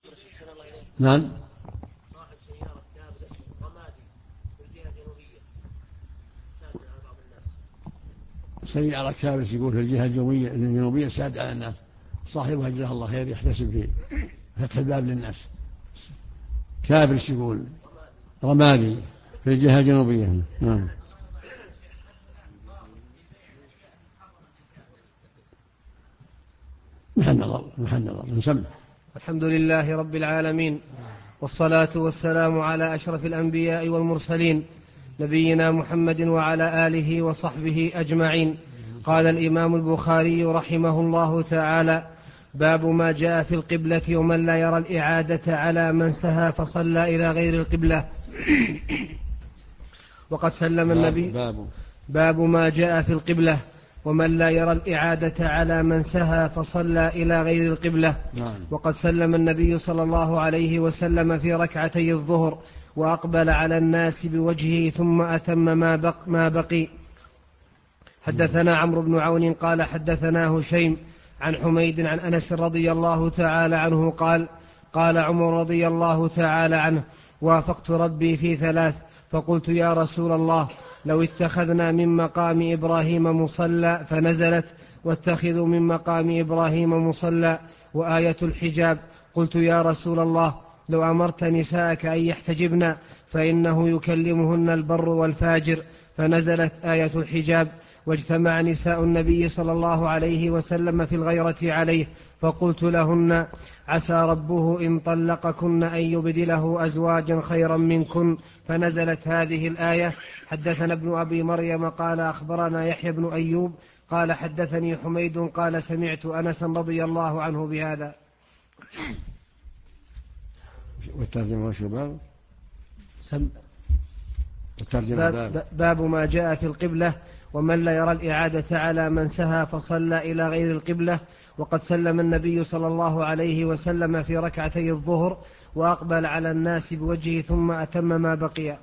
نعم. صاحب سيارة كابرس رمادي في الجهة الجنوبية ساد على بعض الناس. سيارة كابرس يقول في الجهة الجنوبية ساد على الناس، صاحبها جزاه الله خير يحتسب في فتح الباب للناس. كابرس يقول رمادي في الجهة الجنوبية. نعم. محل نظر نسمع. الحمد لله رب العالمين، والصلاة والسلام على أشرف الأنبياء والمرسلين نبينا محمد وعلى آله وصحبه أجمعين. قال الإمام البخاري رحمه الله تعالى: باب ما جاء في القبلة ومن لا يرى الإعادة على من سهى فصلى إلى غير القبلة. وقد سلم النبي. باب ما جاء في القبلة ومن لا يرى الإعادة على من سهى فصلى إلى غير القبلة. وقد سلم النبي صلى الله عليه وسلم في ركعتي الظهر وأقبل على الناس بوجهه ثم أتم ما بقي. حدثنا عمرو بن عون قال حدثنا هشيم عن حميد عن أنس رضي الله تعالى عنه قال: قال عمر رضي الله تعالى عنه: وافقت ربي في 3 فقلت: يا رسول الله، لو اتخذنا من مقام إبراهيم مصلى، فنزلت: واتخذوا من مقام إبراهيم مصلى وآية الحجاب. قلت: يا رسول الله، لو أمرت نساءك أن يحتجبن فإنه يكلمهن البر والفاجر. فنزلت آية الحجاب: واجتمع نساء النبي صلى الله عليه وسلم في الغيرة عليه، فقلت لهن: عسى ربه إن طلقكن أن يبدله أزواجا خيرا منكن. فنزلت هذه الآية. حدثنا ابن أبي مريم قال أخبرنا يحيى بن أيوب قال حدثني حميد قال سمعت أنسا رضي الله عنه بهذا. والترجمة وشباب باب ما جاء في القبلة ومن لا يرى الإعادة على من سهى فصلى إلى غير القبلة. وقد سلم النبي صلى الله عليه وسلم في ركعتي الظهر وأقبل على الناس بوجهه ثم أتم ما بقي.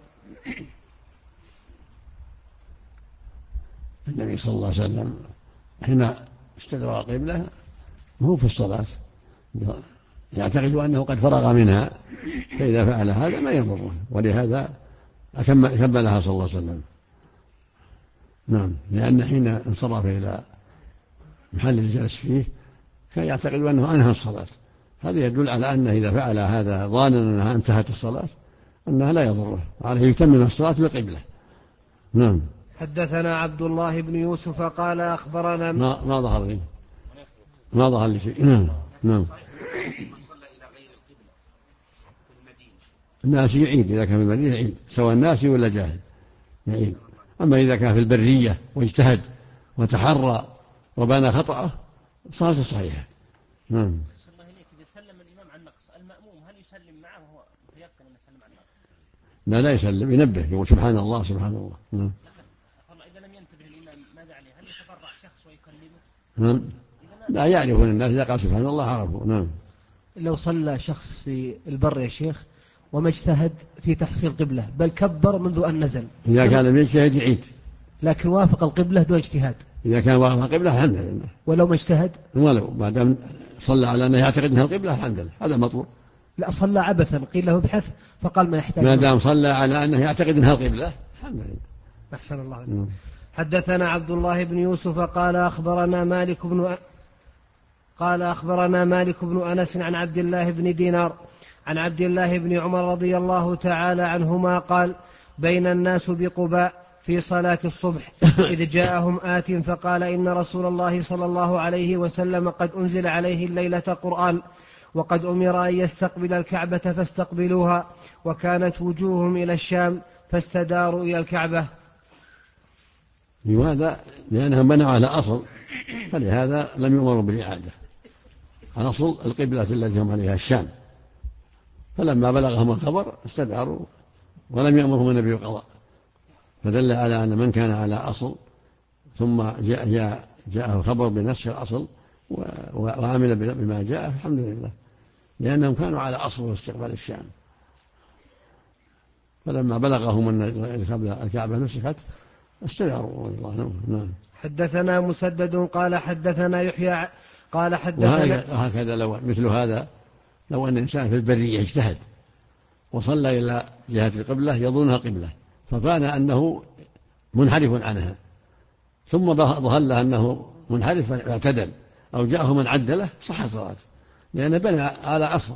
النبي صلى الله عليه وسلم حين استدبر القبلة هو في الصلاة يعتقد أنه قد فرغ منها، فإذا فعل هذا ما يضره، ولهذا كملها صلى الله عليه وسلم. نعم، لأن حين انصرف إلى محل الجلس فيه كان يعتقد أنه أنهى الصلاة. هذا يدل على أنه إذا فعل هذا ظانا أنها انتهت الصلاة أنها لا يضره، عليه يتمم الصلاة بالقبلة. نعم. حدثنا عبد الله بن يوسف قال أخبرنا ما ظهر لي شيء. نعم. الناس يعيد إذا كان في المدينة يعيد، سواء الناس ولا جاهل يعيد. أما إذا كان في البرية واجتهد وتحرى وبان خطأه صارت صحيحة. نعم. إذا سلم الإمام عن نقص، المأموم هل يسلم معه وهو يتيقن أن يسلم عن نقص؟ لا يسلم، ينبه يقول سبحان الله سبحان الله. نعم. إذا لم ينتبه الإمام ماذا عليه؟ هل يتفرع شخص ويكلمه؟ نعم. لا يعرفون الناس إذا قال سبحان الله عرفوا. نعم. لو صلى شخص في البر يا شيخ وما اجتهد في تحصيل قبلة بل كبر منذ أن نزل، إذا كان لم يجتهد يعيد، لكن وافق القبلة دون اجتهاد. إذا كان وافق القبلة الحمد لله. ولو ما اجتهد، ولو ما دام صلى على أنه يعتقد أنها القبلة الحمد لله، هذا مطلوب. لا، صلى عبثا قيل له ابحث فقال ما يحتاج. ما دام صلى على أنه يعتقد أنها القبلة الحمد لله. أحسن الله عليك. حدثنا عبد الله بن يوسف قال أخبرنا مالك بن أنس عن عبد الله بن دينار عن عبد الله بن عمر رضي الله تعالى عنهما قال: بين الناس بقباء في صلاة الصبح إذ جاءهم آت فقال: إن رسول الله صلى الله عليه وسلم قد أنزل عليه الليلة قرآن وقد أمر أن يستقبل الكعبة فاستقبلوها، وكانت وجوههم إلى الشام فاستداروا إلى الكعبة. لماذا؟ لأنهم بنوا على أصل، فلهذا لم يؤمروا بالإعادة. الأصل القبلة التي هم عليها الشام، فلما بلغهم الخبر استداروا ولم يأمرهم النبي بالقضاء، فدل على أن من كان على أصل ثم جاءه الخبر بنسخ الأصل وعمل بما جاء الحمد لله، لأنهم كانوا على أصل واستقبال الشام. فلما بلغهم أن الكعبة نسخت استداروا. نعم. حدثنا مسدد قال حدثنا يحيى قال حدثنا. وهكذا لو مثل هذا لو أن إنسان في البرية اجتهد وصلى إلى جهة القبلة يظنها قبلة فكان أنه منحرف عنها ثم ظهر له أنه منحرف فاعتدل أو جاءه من عدله صح صلاته لأنه بنى على أصل.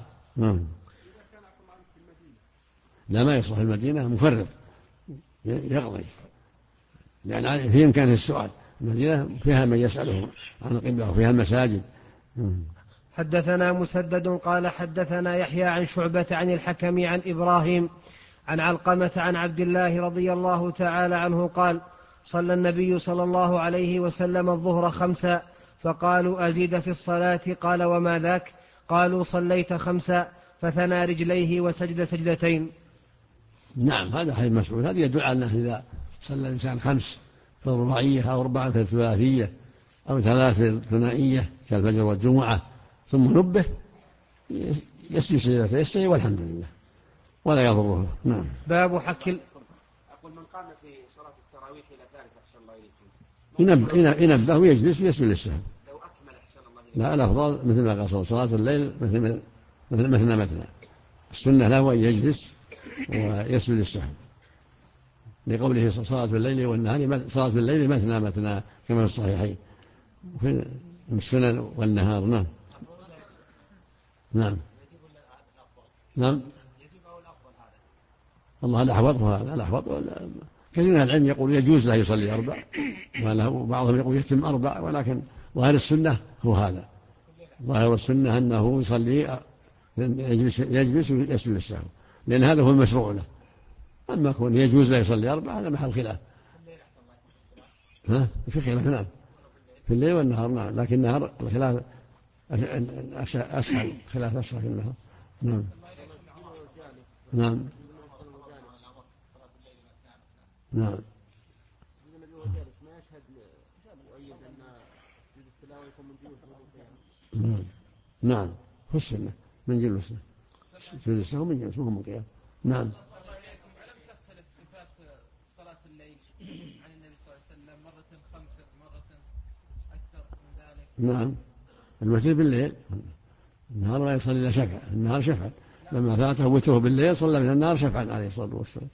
لا ما يصلح المدينة مفرط يقضي لأن في إمكانه السؤال. المدينة فيها من يسأله عن القبلة وفيها المساجد. حدثنا مسدد قال حدثنا يحيى عن شعبة عن الحكم عن إبراهيم عن علقمة عن عبد الله رضي الله تعالى عنه قال صلى النبي صلى الله عليه وسلم الظهر 5 فقالوا أزيد في الصلاة قال وما ذاك قالوا صليت 5 فثنى رجليه وسجد سجدتين. نعم هذا حديث مسعود هذا يدل على أنه إذا صلى الإنسان 5 في الرباعية أو 4 في الثلاثية أو 3 في الثنائية كالفجر والجمعة ثم نبه يسجد سجدتين يستوي والحمد لله ولا يضره. نعم. باب حك أقول من قام في صلاة التراويح إلى ذلك أحسن الله إليكم ينبه ويجلس ويسجد للسهو. لو أكمل أحسن الله إليكم. لا الأفضل مثل ما قال صلاة الليل مثنى السنة له أن يجلس ويسجد للسهو لقوله صلاة الليل والنهار صلاة الليل مثنى كما في الصحيحين في السنن والنهار. نعم. نعم. نعم. والله الأحوط كثير من العلم يقول يجوز له يصلي 4 وبعضهم يقول يتم 4 ولكن ظاهر السنة هو هذا. ظاهر السنة أنه يصلي يجلس ويسجد للسهو لأن هذا هو المشروع له. أما يكون يجوز له يصلي 4 هذا محل خلاف. في خلاف. نعم في الليل والنهار. نعم لكن النهار الخلاف أسهل خلاف أسهل في النهار. نعم. نعم. نعم. نعم في السنة من جلوسه في السنة من جلوسه وهم القيام. نعم. ألم تختلف صفات صلاة الليل عن النبي صلى الله عليه وسلم مرة 5 مرة أكثر من ذلك؟ نعم الوتر بالليل النهار ما يصلي إلا شفع. النهار شفع لما فاته وتره بالليل صلى من النهار شفعا عليه الصلاة والسلام.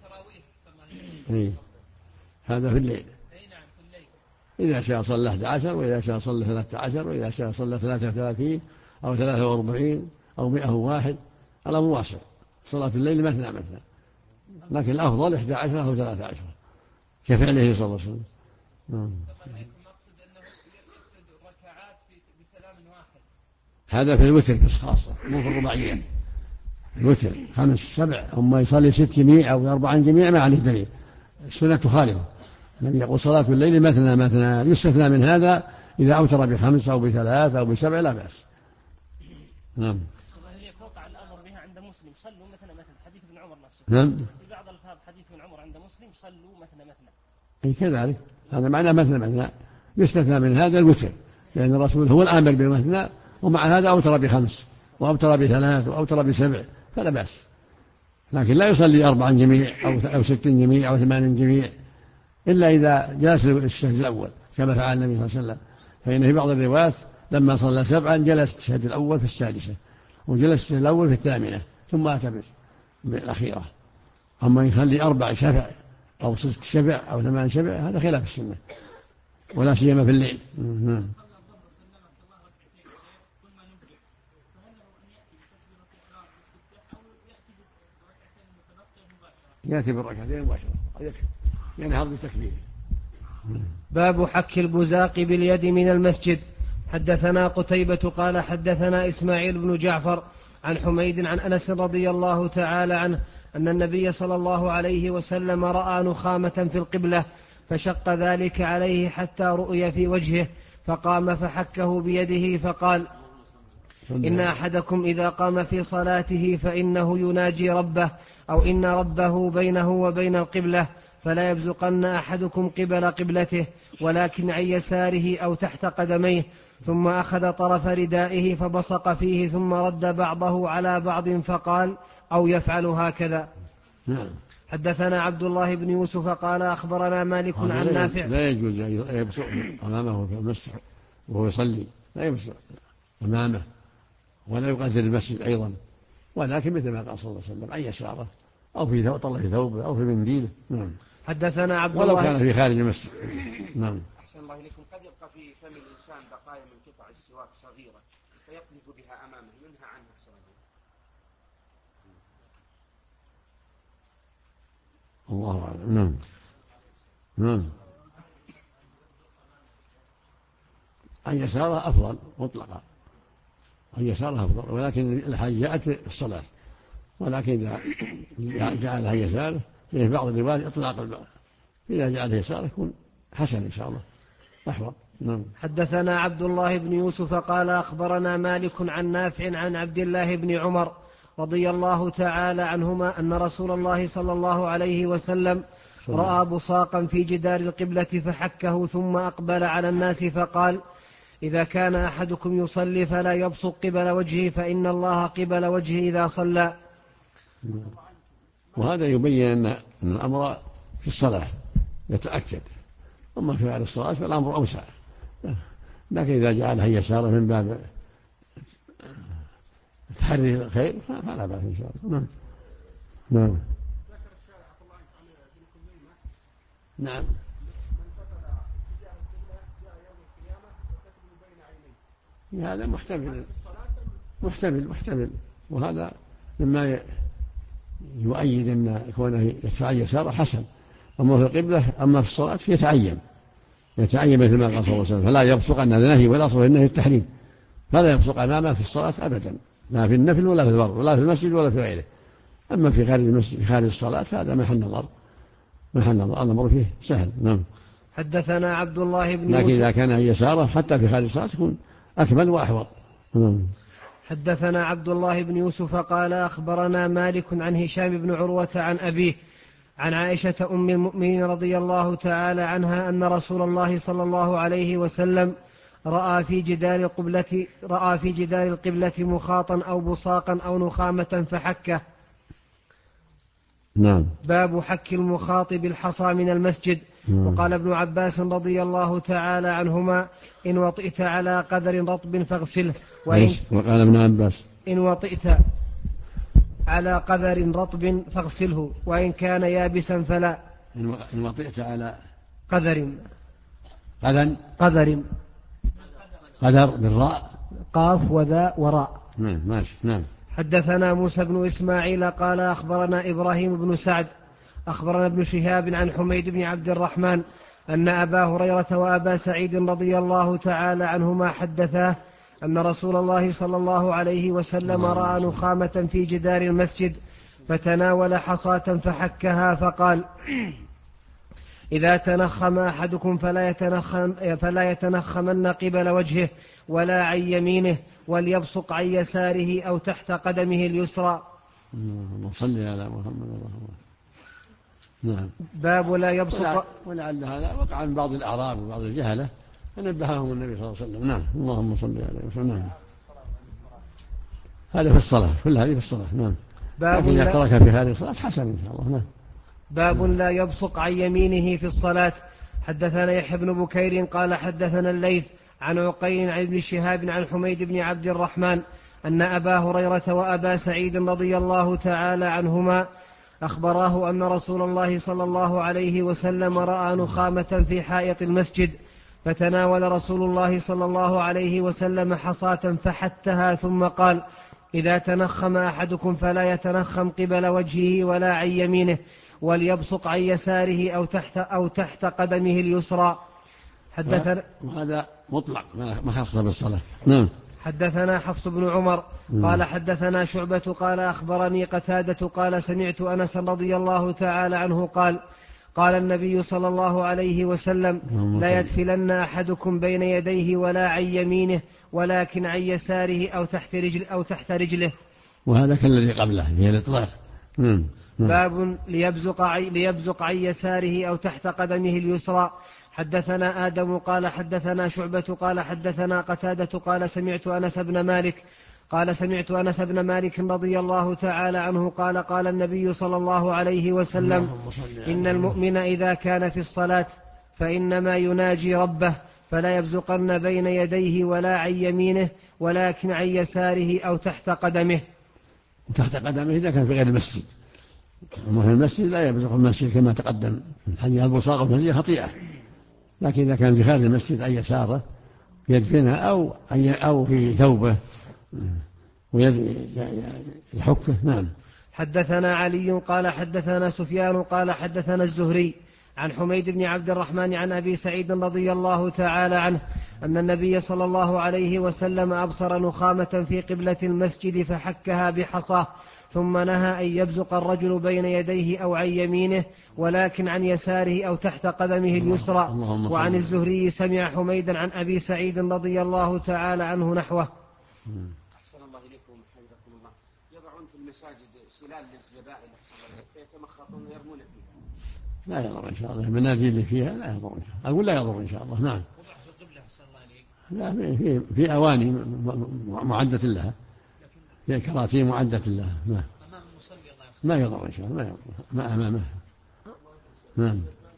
هذا في الليل. إذا شاء صلى 11 وإذا شاء صلى 13 وإذا شاء صلى 33 أو 43 أو 101 الأمر واسع. صلاة الليل مثنى لكن الأفضل 11 أو 13 كفعله صلى الله عليه وسلم. مقصد أنه يسرد الركعات بسلام واحد. هذا في الوتر بس خاصة مو في الرباعية. الوتر 5 7 أما يصلي 6 جميع أو 4 جميع ما عليه دليل. السنة تخالفه. من يقول صلاة الليل مثنى يستثنى من هذا إذا أوتر ب5 أو ب3 أو ب7 لا بأس. نعم. هل يقطع الأمر بها عند مسلم صلوا مثنى حديث ابن عمر نفسه. نعم. في بعض الألفاظ حديث ابن عمر عند مسلم صلوا مثنى. أي كذلك هذا معنى مثنى يستثنى من هذا الوتر لأن الرسول هو الآمر بالمثنى ومع هذا أوتر ب5 وأوتر ب3 وأوتر ب7 فلا بأس. لكن لا يصلي 4 جميع أو 6 جميع أو 8 جميع إلا إذا جلس الشهد الأول كما فعل النبي صلى الله عليه وسلم. فإن في بعض الروايات لما صلى 7 جلس الشهد الأول في 6 وجلس الشهد الأول في 8 ثم أتى بالأخيرة. أما يخلي 4 شفع أو 6 شفع أو 8 شفع هذا خلاف السنة ولا سيما في الليل. يأتي بالركعتين مباشرة ينهض بتكبيره. باب حك البزاق باليد من المسجد. حدثنا قتيبة قال حدثنا إسماعيل بن جعفر عن حميد عن أنس رضي الله تعالى عنه أن النبي صلى الله عليه وسلم رأى نخامة في القبلة فشق ذلك عليه حتى رؤي في وجهه فقام فحكه بيده فقال إن أحدكم إذا قام في صلاته فإنه يناجي ربه أو إن ربه بينه وبين القبلة فلا يبزقن أحدكم قبل قبلته ولكن عن يساره أو تحت قدميه ثم أخذ طرف ردائه فبصق فيه ثم رد بعضه على بعض فقال أو يفعل هكذا. حدثنا عبد الله بن يوسف قال أخبرنا مالك عن نافع. لا يجوز يبصق أمامه في المسح وهو يصلي لا يبصق أمامه ولا يقدر المسجد أيضا، ولكن مثل ما قال صلى الله عليه وسلم عن يساره أو في طلع ثوبه أو في منديله. نعم. حدثنا عبد الله ولو كان في خارج المسجد. نعم. أحسن الله إليكم. قد يبقى في فم الإنسان بقايا من قطع السواك صغيرة فيقذف بها أمامه، ينهى عنها أحسن الله. الله أعلم. نعم. نعم. عن يساره أفضل مطلقا، عن يساره أفضل، ولكن الحاجة جاءت في الصلاة، ولكن إذا جعلها عن يساره في بعض الروايات إطلاق الباب، إذا جعلها يساره يكون حسن إن شاء الله أحوط. نعم. حدثنا عبد الله بن يوسف قال أخبرنا مالك عن نافع عن عبد الله بن عمر رضي الله تعالى عنهما أن رسول الله صلى الله عليه وسلم رأى بصاقا في جدار القبلة فحكه ثم أقبل على الناس فقال: إذا كان أحدكم يصلي فلا يبصق قبل وجهه فإن الله قبل وجهه إذا صلى. وهذا يبين أن الأمر في الصلاة يتأكد، أما في غير الصلاة فالأمر أوسع، لكن إذا جعلها يساره من باب تحري الخير فلا بأس إن شاء الله. نعم. نعم. نعم. هذا محتمل، وهذا مما يؤيد أن كونه يدفع يساره حسن. أما في القبلة، أما في الصلاة يتعين مثل ما قال صلى الله عليه وسلم: فلا يبصق، أن هذا نهي، ولا صل النهي التحريم، فلا يبصق أمامه في الصلاة أبدا، لا في النفل ولا في الفرض ولا في المسجد ولا في غيره. أما في خارج المسجد، في خارج الصلاة، هذا محل نظر، الأمر فيه سهل. نعم. حدثنا عبد الله بن يوسف. لكن إذا كان يساره حتى في خارج الصلاة يكون أكمل وأحوط. حدثنا عبد الله بن يوسف قال أخبرنا مالك عن هشام بن عروة عن أبيه عن عائشة أم المؤمنين رضي الله تعالى عنها أن رسول الله صلى الله عليه وسلم رأى في جدار القبلة مخاطا أو بصاقا أو نخامة فحكه. نعم. باب حك المخاط بالحصى من المسجد. وقال ابن عباس رضي الله تعالى عنهما: إن وطئت على قدر رطب فاغسله. وقال ابن عباس: إن وطئت على قدر رطب فاغسله، وإن كان يابسا فلا. إن وطئت على قدر بالراء، قاف وذا وراء. ماشي. نعم. حدثنا موسى بن إسماعيل قال أخبرنا إبراهيم بن سعد أخبرنا ابن شهاب عن حميد بن عبد الرحمن أن أبا هريرة وأبا سعيد رضي الله تعالى عنهما حدثاه أن رسول الله صلى الله عليه وسلم رأى نخامة في جدار المسجد فتناول حصاة فحكها فقال: إذا تنخم أحدكم فلا يتنخمن قبل وجهه ولا عن يمينه، وليبصق عن يساره أو تحت قدمه اليسرى. اللهم صل على محمد. نعم. باب لا يبصق. ولعل هذا وقع من بعض الأعراب وبعض الجهلة فنبههم النبي صلى الله عليه وسلم. نعم. اللهم صل عليه وسلم. نعم. هذا في الصلاة، كل هذه في الصلاة. نعم. لكن إذا ترك في هذه الصلاة حسن إن شاء الله. نعم. باب لا يبصق عن يمينه في الصلاة. حدثنا يحيى بن بكير قال حدثنا الليث عن عقيل عن ابن شهاب عن حميد بن عبد الرحمن أن أبا هريرة وأبا سعيد رضي الله تعالى عنهما أخبراه أن رسول الله صلى الله عليه وسلم رأى نخامة في حائط المسجد فتناول رسول الله صلى الله عليه وسلم حصاة فحتها ثم قال: إذا تنخم أحدكم فلا يتنخم قبل وجهه ولا عن يمينه، وليبصق عن يساره أو تحت قدمه اليسرى. حدثنا وهذا مطلق ما خص بالصلاة. نعم. حدثنا حفص بن عمر قال حدثنا شعبة قال أخبرني قتادة قال سمعت أنس رضي الله تعالى عنه قال النبي صلى الله عليه وسلم: لا يدفلن أحدكم بين يديه ولا عن يمينه ولكن عن يساره أو تحت رجله. وهذا كالذي قبله هي الإطلاق. باب ليبزق عن يساره أو تحت قدمه اليسرى. حدثنا آدم قال حدثنا شعبة قال حدثنا قتادة قال سمعت أنس بن مالك رضي الله تعالى عنه قال النبي صلى الله عليه وسلم: إن المؤمن إذا كان في الصلاة فإنما يناجي ربه، فلا يبزقن بين يديه ولا عن يمينه ولكن عن يساره أو تحت قدمه. تحت قدمه إذا كان في غير المسجد، أما في المسجد لا يبزق المسجد كما تقدم في الحديث، البصاق في المسجد خطيئة، لكن إذا كان في خارج المسجد عن يساره يدفنها أو في ثوبه ويحكه. نعم. حدثنا علي قال حدثنا سفيان قال حدثنا الزهري عن حميد بن عبد الرحمن عن أبي سعيد رضي الله تعالى عنه أن النبي صلى الله عليه وسلم أبصر نخامة في قبلة المسجد فحكها بحصاه، ثم نهى أن يبزق الرجل بين يديه أو عن يمينه ولكن عن يساره أو تحت قدمه اليسرى. وعن الزهري سمع حميدا عن أبي سعيد رضي الله تعالى عنه نحوه. أحسن الله إليكم حفظكم الله. يضعون في المساجد سلال للزبائن فيتمخطون ويرمون فيها. لا يضر إن شاء الله، المنازل اللي فيها لا يضر إن شاء الله، أقول لا يضر إن شاء الله. نعم. وضع في القبلة أحسن الله إليك. لا، في أواني معدة لها، في كراتين معدة لها. نعم. أمام المصلي الله يحسن. ما يضر إن شاء الله، ما يضر، ما أمامه. نعم.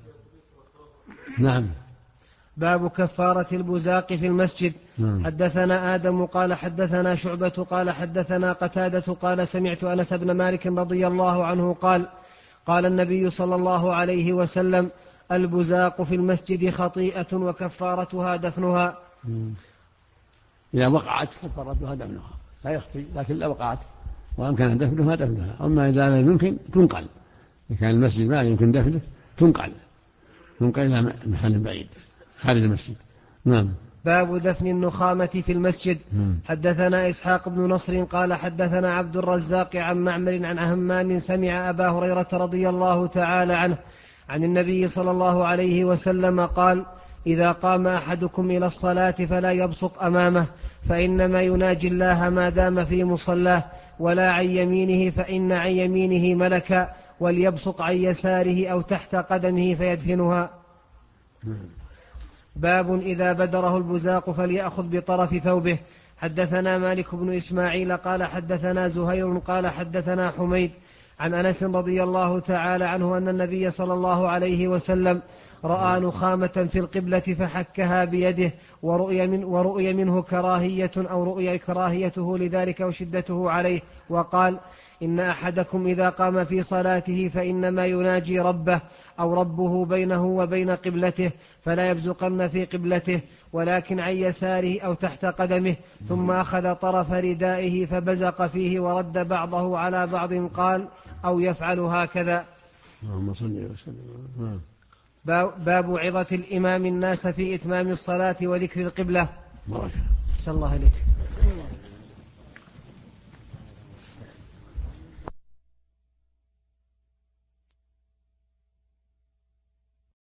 نعم. باب كفارة البزاق في المسجد. حدثنا آدم قال حدثنا شعبة قال حدثنا قتادة قال سمعت أنس بن مالك رضي الله عنه قال قال النبي صلى الله عليه وسلم البزاق في المسجد خطيئة وكفارتها دفنها. إذا وقعت كفارتها دفنها، لا يخفي، لكن لا وقعت وأمكن دفنها دفنها. أما إذا لا يمكن تنقل، إذا كان المسجد ما يمكن دفنه تنقل إلى محل بعيد خارج المسجد. نعم. باب دفن النخامة في المسجد. حدثنا إسحاق بن نصر قال حدثنا عبد الرزاق عن معمر عن همام سمع أبا هريرة رضي الله تعالى عنه عن النبي صلى الله عليه وسلم قال إذا قام أحدكم إلى الصلاة فلا يبصق أمامه فإنما يناجي الله ما دام في مصلاه، ولا عن يمينه فإن عن يمينه ملكا، وليبصق عن يساره أو تحت قدمه فيدفنها. باب إذا بدره البزاق فليأخذ بطرف ثوبه. حدثنا مالك بن إسماعيل قال حدثنا زهير قال حدثنا حميد عن أنس رضي الله تعالى عنه أن النبي صلى الله عليه وسلم رأى نخامة في القبلة فحكها بيده، ورؤي منه كراهية أو رؤي كراهيته لذلك وشدته عليه، وقال إن أحدكم إذا قام في صلاته فإنما يناجي ربه أو ربه بينه وبين قبلته، فلا يبزقن في قبلته ولكن عن يساره أو تحت قدمه. ثم أخذ طرف ردائه فبزق فيه ورد بعضه على بعض، قال أو يفعل هكذا. اللهم صل وسلم. باب عظة الإمام الناس في إتمام الصلاة وذكر القبلة. صلى الله عليك.